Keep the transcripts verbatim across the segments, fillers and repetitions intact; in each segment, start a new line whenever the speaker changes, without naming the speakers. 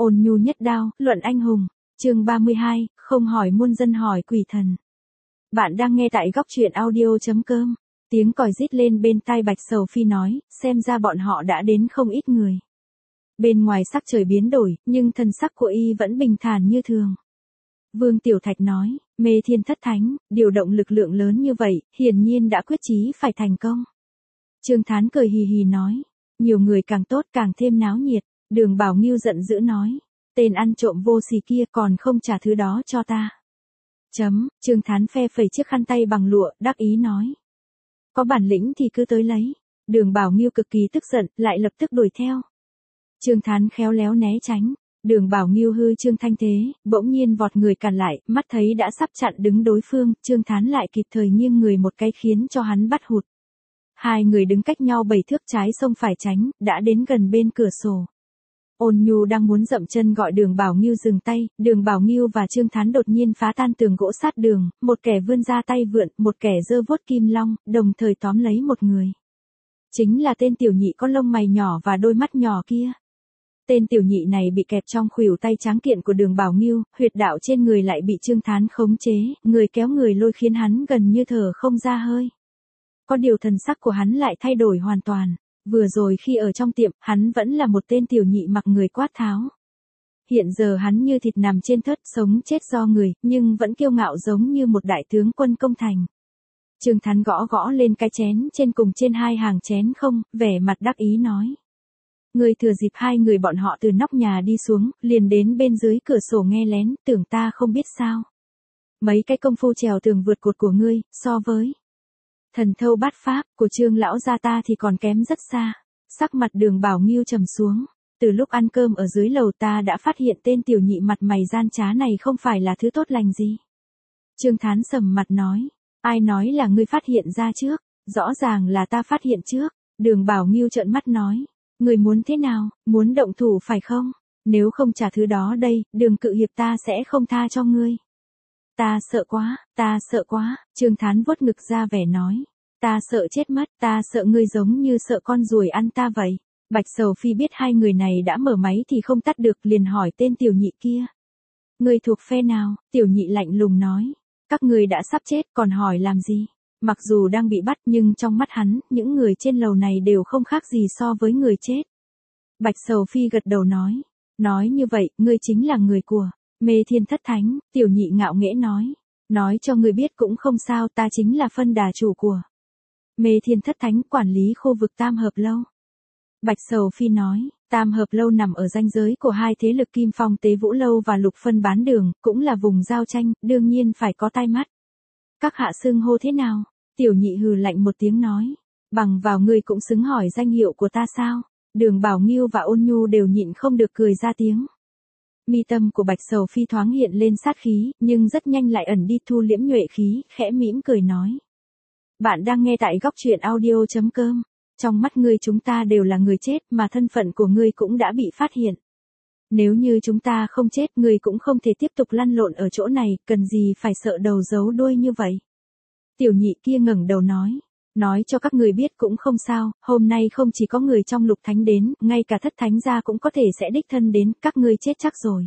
Ôn nhu nhất đao, luận anh hùng. Chương ba mươi hai, không hỏi muôn dân hỏi quỷ thần. Bạn đang nghe tại góc truyện audio chấm com. Tiếng còi rít lên bên tai Bạch Sầu Phi nói, xem ra bọn họ đã đến không ít người. Bên ngoài sắc trời biến đổi, nhưng thần sắc của y vẫn bình thản như thường. Vương Tiểu Thạch nói, Mê Thiên Thất Thánh, điều động lực lượng lớn như vậy, hiển nhiên đã quyết chí phải thành công. Trương Thán cười hì hì nói, nhiều người càng tốt càng thêm náo nhiệt. Đường Bảo Ngưu giận dữ nói, tên ăn trộm vô sỉ kia còn không trả thứ đó cho ta. Chấm, Trương Thán phe phẩy chiếc khăn tay bằng lụa, đắc ý nói. Có bản lĩnh thì cứ tới lấy. Đường Bảo Ngưu cực kỳ tức giận, lại lập tức đuổi theo. Trương Thán khéo léo né tránh. Đường Bảo Ngưu hư trương thanh thế, bỗng nhiên vọt người cản lại, mắt thấy đã sắp chặn đứng đối phương, Trương Thán lại kịp thời nghiêng người một cái khiến cho hắn bắt hụt. Hai người đứng cách nhau bảy thước trái sông phải tránh, đã đến gần bên cửa sổ. Ôn Nhu đang muốn dậm chân gọi Đường Bảo Ngưu dừng tay, Đường Bảo Ngưu và Trương Thán đột nhiên phá tan tường gỗ sát đường, một kẻ vươn ra tay vượn, một kẻ giơ vuốt kim long, đồng thời tóm lấy một người. Chính là tên tiểu nhị có lông mày nhỏ và đôi mắt nhỏ kia. Tên tiểu nhị này bị kẹp trong khuỷu tay tráng kiện của Đường Bảo Ngưu, huyệt đạo trên người lại bị Trương Thán khống chế, người kéo người lôi khiến hắn gần như thở không ra hơi. Có điều thần sắc của hắn lại thay đổi hoàn toàn. Vừa rồi khi ở trong tiệm, hắn vẫn là một tên tiểu nhị mặc người quát tháo. Hiện giờ hắn như thịt nằm trên thớt, sống chết do người, nhưng vẫn kiêu ngạo giống như một đại tướng quân công thành. Trương Thán gõ gõ lên cái chén trên cùng trên hai hàng chén không, vẻ mặt đắc ý nói. Người thừa dịp hai người bọn họ từ nóc nhà đi xuống, liền đến bên dưới cửa sổ nghe lén, tưởng ta không biết sao. Mấy cái công phu trèo tường vượt cột của ngươi, so với thần thâu bát pháp của Trương lão gia ta thì còn kém rất xa. Sắc mặt Đường Bảo Ngưu trầm xuống. Từ lúc ăn cơm ở dưới lầu ta đã phát hiện tên tiểu nhị mặt mày gian trá này không phải là thứ tốt lành gì. Trương Thán sầm mặt nói. Ai nói là ngươi phát hiện ra trước? Rõ ràng là ta phát hiện trước. Đường Bảo Ngưu trợn mắt nói. Ngươi muốn thế nào? Muốn động thủ phải không? Nếu không trả thứ đó đây, Đường cự hiệp ta sẽ không tha cho ngươi. Ta sợ quá, ta sợ quá, Trương Thán vuốt ngực ra vẻ nói. Ta sợ chết mất, ta sợ ngươi giống như sợ con ruồi ăn ta vậy. Bạch Sầu Phi biết hai người này đã mở máy thì không tắt được, liền hỏi tên tiểu nhị kia. Ngươi thuộc phe nào? Tiểu nhị lạnh lùng nói. Các ngươi đã sắp chết còn hỏi làm gì? Mặc dù đang bị bắt nhưng trong mắt hắn, những người trên lầu này đều không khác gì so với người chết. Bạch Sầu Phi gật đầu nói. Nói như vậy, ngươi chính là người của Mê Thiên Thất Thánh, tiểu nhị ngạo nghễ nói. Nói cho ngươi biết cũng không sao, ta chính là phân đà chủ của Mê Thiên Thất Thánh, quản lý khu vực Tam Hợp Lâu. Bạch Sầu Phi nói, Tam Hợp Lâu nằm ở ranh giới của hai thế lực Kim Phong Tế Vũ Lâu và Lục Phân Bán Đường, cũng là vùng giao tranh, đương nhiên phải có tai mắt. Các hạ xưng hô thế nào? Tiểu nhị hừ lạnh một tiếng nói. Bằng vào ngươi cũng xứng hỏi danh hiệu của ta sao? Đường Bảo Ngưu và Ôn Nhu đều nhịn không được cười ra tiếng. Mi tâm của Bạch Sầu Phi thoáng hiện lên sát khí, nhưng rất nhanh lại ẩn đi thu liễm nhuệ khí, khẽ mỉm cười nói. Bạn đang nghe tại góc truyện audio chấm com. Trong mắt ngươi chúng ta đều là người chết mà thân phận của ngươi cũng đã bị phát hiện. Nếu như chúng ta không chết ngươi cũng không thể tiếp tục lăn lộn ở chỗ này, cần gì phải sợ đầu giấu đuôi như vậy. Tiểu nhị kia ngẩng đầu nói. Nói cho các người biết cũng không sao, hôm nay không chỉ có người trong Lục Thánh đến, ngay cả Thất Thánh gia cũng có thể sẽ đích thân đến, các ngươi chết chắc rồi.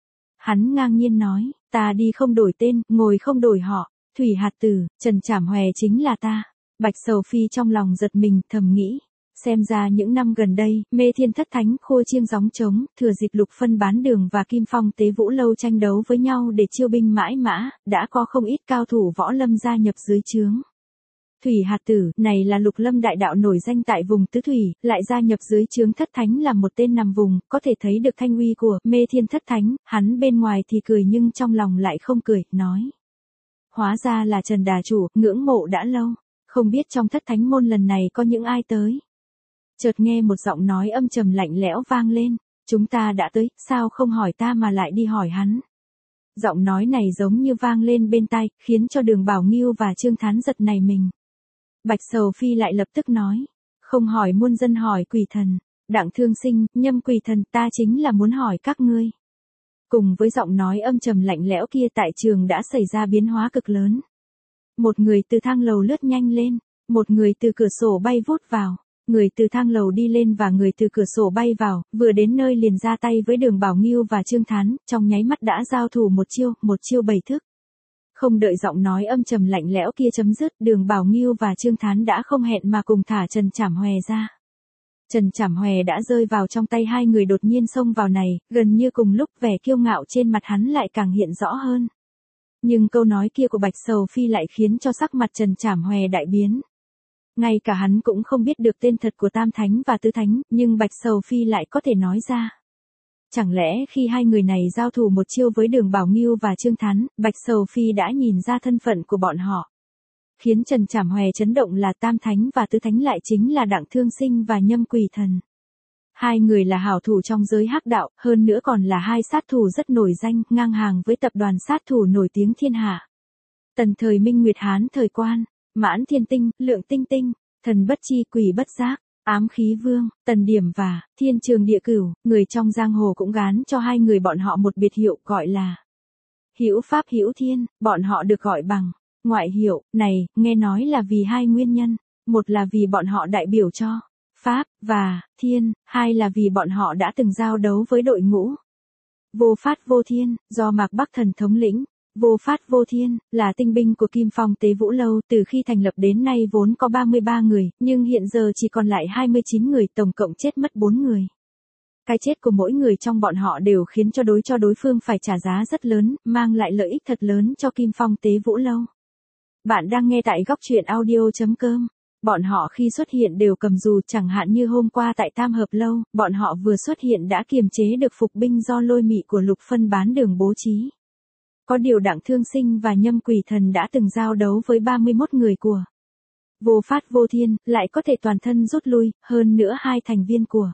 Hắn ngang nhiên nói, ta đi không đổi tên, ngồi không đổi họ, Thủy Hạt Tử, Trần Trảm Hòe chính là ta. Bạch Sầu Phi trong lòng giật mình, thầm nghĩ. Xem ra những năm gần đây, Mê Thiên Thất Thánh khua chiêng gióng trống, thừa dịp Lục Phân Bán Đường và Kim Phong Tế Vũ Lâu tranh đấu với nhau để chiêu binh mãi mã, đã có không ít cao thủ võ lâm gia nhập dưới trướng. Thủy Hạt Tử, này là Lục Lâm đại đạo nổi danh tại vùng Tứ Thủy, lại gia nhập dưới trướng Thất Thánh là một tên nằm vùng, có thể thấy được thanh uy của Mê Thiên Thất Thánh, hắn bên ngoài thì cười nhưng trong lòng lại không cười, nói. Hóa ra là Trần đà chủ, ngưỡng mộ đã lâu, không biết trong Thất Thánh môn lần này có những ai tới. Chợt nghe một giọng nói âm trầm lạnh lẽo vang lên, chúng ta đã tới, sao không hỏi ta mà lại đi hỏi hắn. Giọng nói này giống như vang lên bên tai, khiến cho Đường Bảo Ngưu và Trương Thán giật nảy mình. Bạch Sầu Phi lại lập tức nói, không hỏi muôn dân hỏi quỷ thần, Đặng Thương Sinh, Nhâm quỷ thần, ta chính là muốn hỏi các ngươi. Cùng với giọng nói âm trầm lạnh lẽo kia tại trường đã xảy ra biến hóa cực lớn. Một người từ thang lầu lướt nhanh lên, một người từ cửa sổ bay vút vào. Người từ thang lầu đi lên và người từ cửa sổ bay vào, vừa đến nơi liền ra tay với Đường Bảo Ngưu và Trương Thán, trong nháy mắt đã giao thủ một chiêu, một chiêu bảy thức. Không đợi giọng nói âm trầm lạnh lẽo kia chấm dứt, Đường Bảo Ngưu và Trương Thán đã không hẹn mà cùng thả Trần Trảm Hòe ra. Trần Trảm Hòe đã rơi vào trong tay hai người đột nhiên xông vào này, gần như cùng lúc vẻ kiêu ngạo trên mặt hắn lại càng hiện rõ hơn. Nhưng câu nói kia của Bạch Sầu Phi lại khiến cho sắc mặt Trần Trảm Hòe đại biến. Ngay cả hắn cũng không biết được tên thật của Tam Thánh và Tứ Thánh, nhưng Bạch Sầu Phi lại có thể nói ra. Chẳng lẽ khi hai người này giao thủ một chiêu với Đường Bảo Ngưu và Trương Thán, Bạch Sầu Phi đã nhìn ra thân phận của bọn họ. Khiến Trần Trảm Hòe chấn động là Tam Thánh và Tứ Thánh lại chính là Đặng Thương Sinh và Nhâm Quỷ Thần. Hai người là hảo thủ trong giới hắc đạo, hơn nữa còn là hai sát thủ rất nổi danh, ngang hàng với tập đoàn sát thủ nổi tiếng thiên hạ. Tần thời Minh Nguyệt Hán thời Quan, Mãn Thiên Tinh, Lượng Tinh Tinh, Thần Bất Chi Quỷ Bất Giác, Ám Khí Vương, Tần Điểm và Thiên Trường Địa Cửu, người trong giang hồ cũng gán cho hai người bọn họ một biệt hiệu gọi là Hữu Pháp Hữu Thiên, bọn họ được gọi bằng ngoại hiệu này, nghe nói là vì hai nguyên nhân, một là vì bọn họ đại biểu cho Pháp và Thiên, hai là vì bọn họ đã từng giao đấu với đội ngũ Vô Phát Vô Thiên, do Mạc Bắc Thần thống lĩnh. Vô Phát Vô Thiên, là tinh binh của Kim Phong Tế Vũ Lâu, từ khi thành lập đến nay vốn có ba mươi ba người, nhưng hiện giờ chỉ còn lại hai mươi chín người, tổng cộng chết mất bốn người. Cái chết của mỗi người trong bọn họ đều khiến cho đối cho đối phương phải trả giá rất lớn, mang lại lợi ích thật lớn cho Kim Phong Tế Vũ Lâu. Bạn đang nghe tại góc truyện audio chấm com. Bọn họ khi xuất hiện đều cầm dù, chẳng hạn như hôm qua tại Tam Hợp Lâu, bọn họ vừa xuất hiện đã kiềm chế được phục binh do Lôi Mị của Lục Phân Bán Đường bố trí. Có điều Đặng Thương Sinh và Nhâm Quỷ Thần đã từng giao đấu với ba mươi mốt người của Vô Phát Vô Thiên, lại có thể toàn thân rút lui, hơn nữa hai thành viên của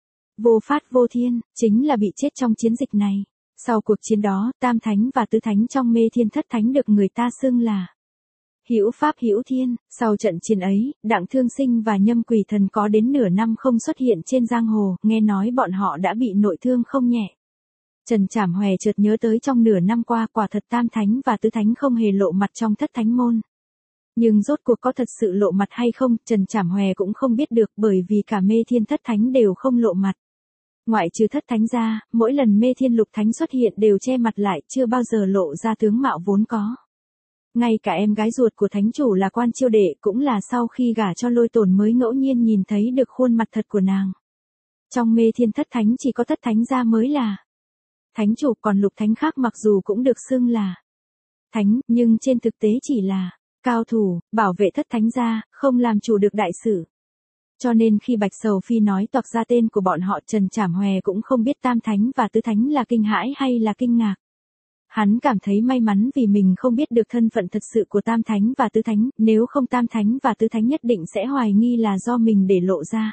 Vô Phát Vô Thiên, chính là bị chết trong chiến dịch này. Sau cuộc chiến đó, Tam Thánh và Tứ Thánh trong Mê Thiên Thất Thánh được người ta xưng là Hữu Pháp Hữu Thiên. Sau trận chiến ấy, Đặng Thương Sinh và Nhâm Quỷ Thần có đến nửa năm không xuất hiện trên giang hồ, nghe nói bọn họ đã bị nội thương không nhẹ. Trần Trảm Hòe chợt nhớ tới trong nửa năm qua quả thật Tam Thánh và Tứ Thánh không hề lộ mặt trong Thất Thánh môn. Nhưng rốt cuộc có thật sự lộ mặt hay không, Trần Trảm Hòe cũng không biết được, bởi vì cả Mê Thiên Thất Thánh đều không lộ mặt. Ngoại trừ Thất Thánh ra, mỗi lần Mê Thiên Lục Thánh xuất hiện đều che mặt lại, chưa bao giờ lộ ra tướng mạo vốn có. Ngay cả em gái ruột của thánh chủ là Quan Chiêu Đệ cũng là sau khi gả cho Lôi Tồn mới ngẫu nhiên nhìn thấy được khuôn mặt thật của nàng. Trong Mê Thiên Thất Thánh chỉ có Thất Thánh gia mới là thánh chủ, còn Lục Thánh khác mặc dù cũng được xưng là thánh, nhưng trên thực tế chỉ là cao thủ, bảo vệ Thất Thánh gia, không làm chủ được đại sự. Cho nên khi Bạch Sầu Phi nói toạc ra tên của bọn họ, Trần Trảm Hòe cũng không biết Tam Thánh và Tứ Thánh là kinh hãi hay là kinh ngạc. Hắn cảm thấy may mắn vì mình không biết được thân phận thật sự của Tam Thánh và Tứ Thánh, nếu không Tam Thánh và Tứ Thánh nhất định sẽ hoài nghi là do mình để lộ ra.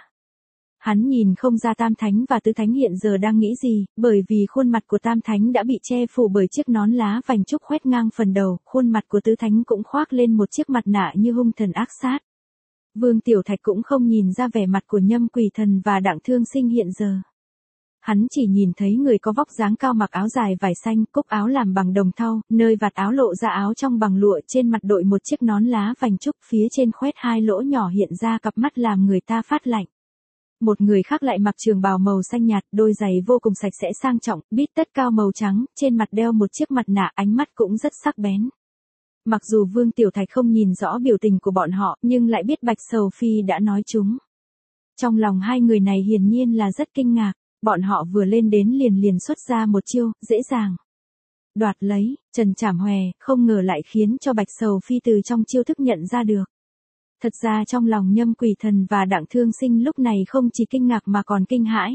Hắn nhìn không ra Tam Thánh và Tứ Thánh hiện giờ đang nghĩ gì, bởi vì khuôn mặt của Tam Thánh đã bị che phủ bởi chiếc nón lá vành trúc khoét ngang phần đầu, khuôn mặt của Tứ Thánh cũng khoác lên một chiếc mặt nạ như hung thần ác sát. Vương Tiểu Thạch cũng không nhìn ra vẻ mặt của Nhâm Quỷ Thần và Đặng Thương Sinh hiện giờ. Hắn chỉ nhìn thấy người có vóc dáng cao mặc áo dài vải xanh, cúc áo làm bằng đồng thau, nơi vạt áo lộ ra áo trong bằng lụa, trên mặt đội một chiếc nón lá vành trúc, phía trên khoét hai lỗ nhỏ hiện ra cặp mắt làm người ta phát lạnh. Một người khác lại mặc trường bào màu xanh nhạt, đôi giày vô cùng sạch sẽ sang trọng, bít tất cao màu trắng, trên mặt đeo một chiếc mặt nạ, ánh mắt cũng rất sắc bén. Mặc dù Vương Tiểu Thạch không nhìn rõ biểu tình của bọn họ, nhưng lại biết Bạch Sầu Phi đã nói chúng. Trong lòng hai người này hiển nhiên là rất kinh ngạc, bọn họ vừa lên đến liền liền xuất ra một chiêu, dễ dàng đoạt lấy. Trần Trảm Hòe không ngờ lại khiến cho Bạch Sầu Phi từ trong chiêu thức nhận ra được. Thật ra trong lòng Nhâm Quỷ Thần và Đặng Thương Sinh lúc này không chỉ kinh ngạc mà còn kinh hãi.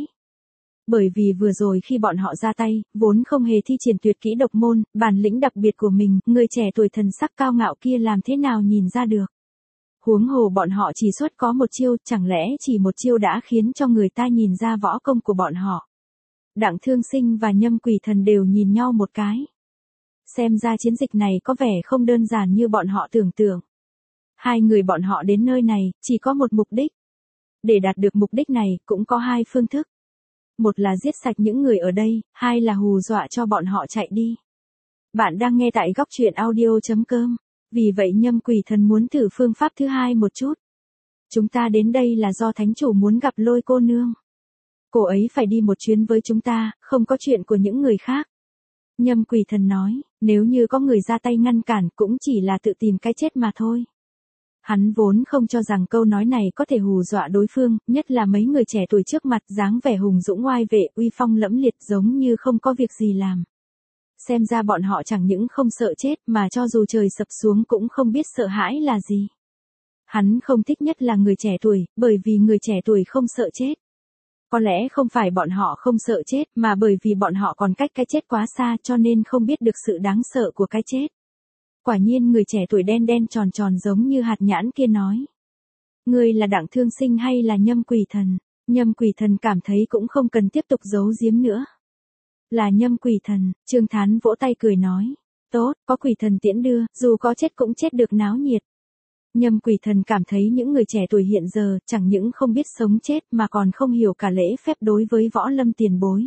Bởi vì vừa rồi khi bọn họ ra tay, vốn không hề thi triển tuyệt kỹ độc môn, bản lĩnh đặc biệt của mình, người trẻ tuổi thần sắc cao ngạo kia làm thế nào nhìn ra được. Huống hồ bọn họ chỉ xuất có một chiêu, chẳng lẽ chỉ một chiêu đã khiến cho người ta nhìn ra võ công của bọn họ. Đặng Thương Sinh và Nhâm Quỷ Thần đều nhìn nhau một cái. Xem ra chiến dịch này có vẻ không đơn giản như bọn họ tưởng tượng. Hai người bọn họ đến nơi này, chỉ có một mục đích. Để đạt được mục đích này, cũng có hai phương thức. Một là giết sạch những người ở đây, hai là hù dọa cho bọn họ chạy đi. Bạn đang nghe tại góc truyện audio chấm com. Vì vậy Nhâm Quỷ Thần muốn thử phương pháp thứ hai một chút. Chúng ta đến đây là do thánh chủ muốn gặp Lôi cô nương. Cô ấy phải đi một chuyến với chúng ta, không có chuyện của những người khác. Nhâm Quỷ Thần nói, nếu như có người ra tay ngăn cản cũng chỉ là tự tìm cái chết mà thôi. Hắn vốn không cho rằng câu nói này có thể hù dọa đối phương, nhất là mấy người trẻ tuổi trước mặt dáng vẻ hùng dũng oai vệ uy phong lẫm liệt giống như không có việc gì làm. Xem ra bọn họ chẳng những không sợ chết mà cho dù trời sập xuống cũng không biết sợ hãi là gì. Hắn không thích nhất là người trẻ tuổi, bởi vì người trẻ tuổi không sợ chết. Có lẽ không phải bọn họ không sợ chết mà bởi vì bọn họ còn cách cái chết quá xa cho nên không biết được sự đáng sợ của cái chết. Quả nhiên người trẻ tuổi đen đen tròn tròn giống như hạt nhãn kia nói. Ngươi là Đặng Thương Sinh hay là Nhâm Quỷ Thần? Nhâm Quỷ Thần cảm thấy cũng không cần tiếp tục giấu giếm nữa. Là Nhâm Quỷ Thần, Trương Thán vỗ tay cười nói. Tốt, có Quỷ Thần tiễn đưa, dù có chết cũng chết được náo nhiệt. Nhâm Quỷ Thần cảm thấy những người trẻ tuổi hiện giờ chẳng những không biết sống chết mà còn không hiểu cả lễ phép đối với võ lâm tiền bối.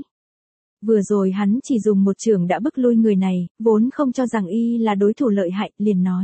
Vừa rồi hắn chỉ dùng một chưởng đã bức lui người này, vốn không cho rằng y là đối thủ lợi hại, liền nói.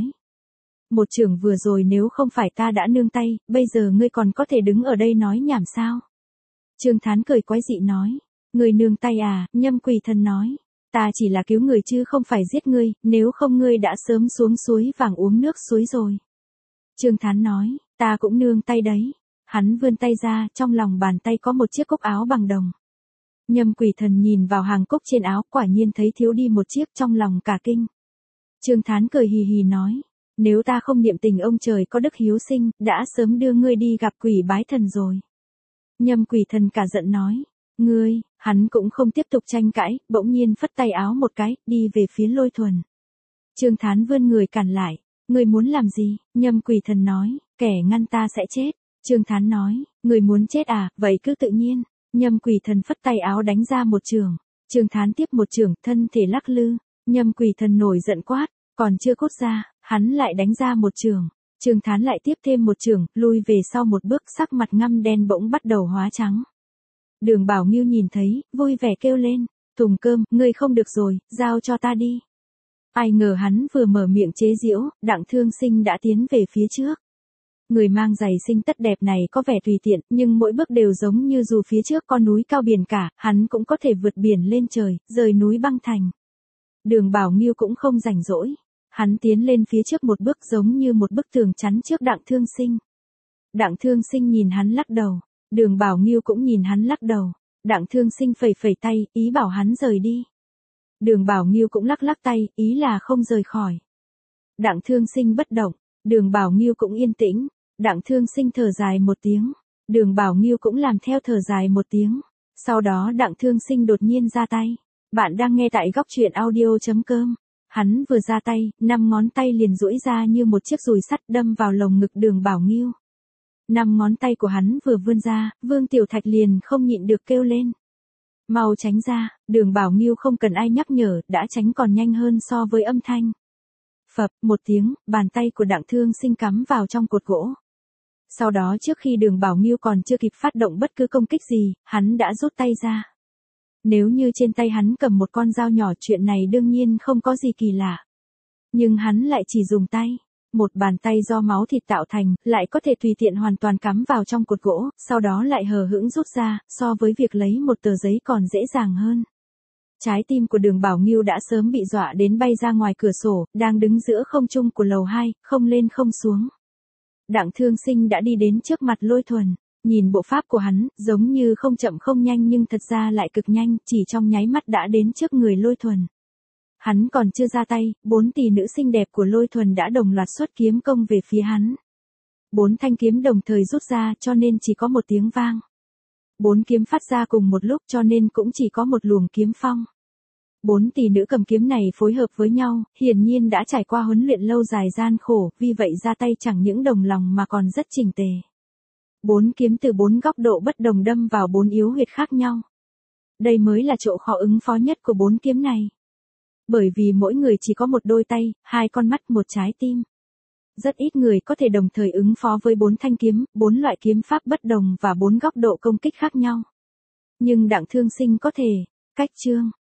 Một chưởng vừa rồi nếu không phải ta đã nương tay, bây giờ ngươi còn có thể đứng ở đây nói nhảm sao? Trương Thán cười quái dị nói. Ngươi nương tay à? Nhâm Quỷ Thần nói. Ta chỉ là cứu người chứ không phải giết ngươi, nếu không ngươi đã sớm xuống suối vàng uống nước suối rồi. Trương Thán nói, ta cũng nương tay đấy. Hắn vươn tay ra, trong lòng bàn tay có một chiếc cúc áo bằng đồng. Nhâm Quỷ Thần nhìn vào hàng cúc trên áo, quả nhiên thấy thiếu đi một chiếc, trong lòng cả kinh. Trương Thán cười hì hì nói, nếu ta không niệm tình ông trời có đức hiếu sinh, đã sớm đưa ngươi đi gặp quỷ bái thần rồi. Nhâm Quỷ Thần cả giận nói, ngươi, hắn cũng không tiếp tục tranh cãi, bỗng nhiên phất tay áo một cái, đi về phía Lôi Thuần. Trương Thán vươn người cản lại, ngươi muốn làm gì? Nhâm Quỷ Thần nói, kẻ ngăn ta sẽ chết. Trương Thán nói, ngươi muốn chết à, vậy cứ tự nhiên. Nhâm Quỷ Thần phất tay áo đánh ra một chưởng. Trương Thán tiếp một chưởng, thân thể lắc lư. Nhâm Quỷ Thần nổi giận quát, còn chưa cốt ra, hắn lại đánh ra một chưởng. Trương Thán lại tiếp thêm một chưởng, lui về sau một bước, sắc mặt ngăm đen bỗng bắt đầu hóa trắng. Đường Bảo Ngưu nhìn thấy, vui vẻ kêu lên, Tùng Cơm, ngươi không được rồi, giao cho ta đi. Ai ngờ hắn vừa mở miệng chế giễu, Đặng Thương Sinh đã tiến về phía trước. Người mang giày sinh tất đẹp này có vẻ tùy tiện, nhưng mỗi bước đều giống như dù phía trước có núi cao biển cả, hắn cũng có thể vượt biển lên trời, rời núi băng thành. Đường Bảo Ngưu cũng không rảnh rỗi. Hắn tiến lên phía trước một bước giống như một bức tường chắn trước Đặng Thương Sinh. Đặng Thương Sinh nhìn hắn lắc đầu. Đường Bảo Ngưu cũng nhìn hắn lắc đầu. Đặng Thương Sinh phẩy phẩy tay, ý bảo hắn rời đi. Đường Bảo Ngưu cũng lắc lắc tay, ý là không rời khỏi. Đặng Thương Sinh bất động. Đường Bảo Ngưu cũng yên tĩnh. Đặng Thương Sinh thở dài một tiếng. Đường Bảo Ngưu cũng làm theo thở dài một tiếng. Sau đó Đặng Thương Sinh đột nhiên ra tay. Bạn đang nghe tại góc truyện audio chấm com. Hắn vừa ra tay, năm ngón tay liền duỗi ra như một chiếc dùi sắt đâm vào lồng ngực Đường Bảo Ngưu. Năm ngón tay của hắn vừa vươn ra, Vương Tiểu Thạch liền không nhịn được kêu lên. Mau tránh ra, Đường Bảo Ngưu không cần ai nhắc nhở, đã tránh còn nhanh hơn so với âm thanh. Phập, một tiếng, bàn tay của Đặng Thương Sinh cắm vào trong cột gỗ. Sau đó trước khi Đường Bảo Ngưu còn chưa kịp phát động bất cứ công kích gì, hắn đã rút tay ra. Nếu như trên tay hắn cầm một con dao nhỏ, chuyện này đương nhiên không có gì kỳ lạ. Nhưng hắn lại chỉ dùng tay. Một bàn tay do máu thịt tạo thành, lại có thể tùy tiện hoàn toàn cắm vào trong cột gỗ, sau đó lại hờ hững rút ra, so với việc lấy một tờ giấy còn dễ dàng hơn. Trái tim của Đường Bảo Ngưu đã sớm bị dọa đến bay ra ngoài cửa sổ, đang đứng giữa không trung của lầu hai, không lên không xuống. Đặng Thương Sinh đã đi đến trước mặt Lôi Thuần. Nhìn bộ pháp của hắn, giống như không chậm không nhanh nhưng thật ra lại cực nhanh, chỉ trong nháy mắt đã đến trước người Lôi Thuần. Hắn còn chưa ra tay, bốn tỷ nữ xinh đẹp của Lôi Thuần đã đồng loạt xuất kiếm công về phía hắn. Bốn thanh kiếm đồng thời rút ra cho nên chỉ có một tiếng vang. Bốn kiếm phát ra cùng một lúc cho nên cũng chỉ có một luồng kiếm phong. Bốn tỷ nữ cầm kiếm này phối hợp với nhau, hiển nhiên đã trải qua huấn luyện lâu dài gian khổ, vì vậy ra tay chẳng những đồng lòng mà còn rất chỉnh tề. Bốn kiếm từ bốn góc độ bất đồng đâm vào bốn yếu huyệt khác nhau. Đây mới là chỗ khó ứng phó nhất của bốn kiếm này. Bởi vì mỗi người chỉ có một đôi tay, hai con mắt, một trái tim. Rất ít người có thể đồng thời ứng phó với bốn thanh kiếm, bốn loại kiếm pháp bất đồng và bốn góc độ công kích khác nhau. Nhưng Đặng Thương Sinh có thể. Cách chương.